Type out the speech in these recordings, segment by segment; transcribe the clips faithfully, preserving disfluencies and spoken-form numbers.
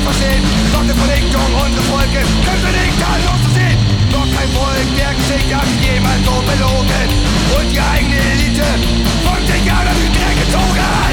verstehen. Doch die Vernichtung unseres Volkes könnte nicht tadellos zu sehen. Doch kein Volk der Geschichte hat sich jemals so belogen. Und die eigene Elite von den Jahren durch die Dreck gezogen.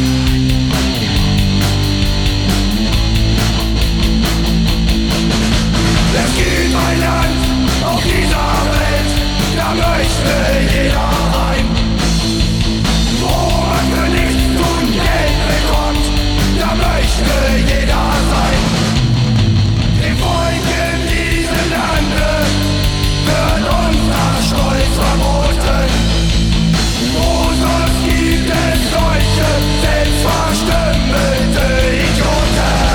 Es gibt ein Land auf dieser Welt, da möchte jeder rein. Wo man für nichts tun Geld bekommt, da möchte jeder sein. Dem Volk in diesem Lande wird unser Stolz verboten. Wo sonst gibt es solche selbstverstümmelte Idioten?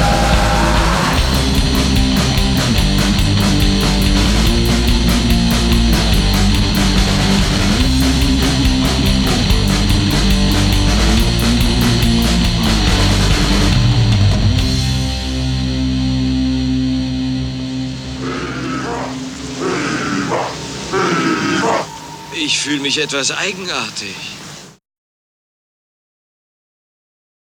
Ich fühle mich etwas eigenartig.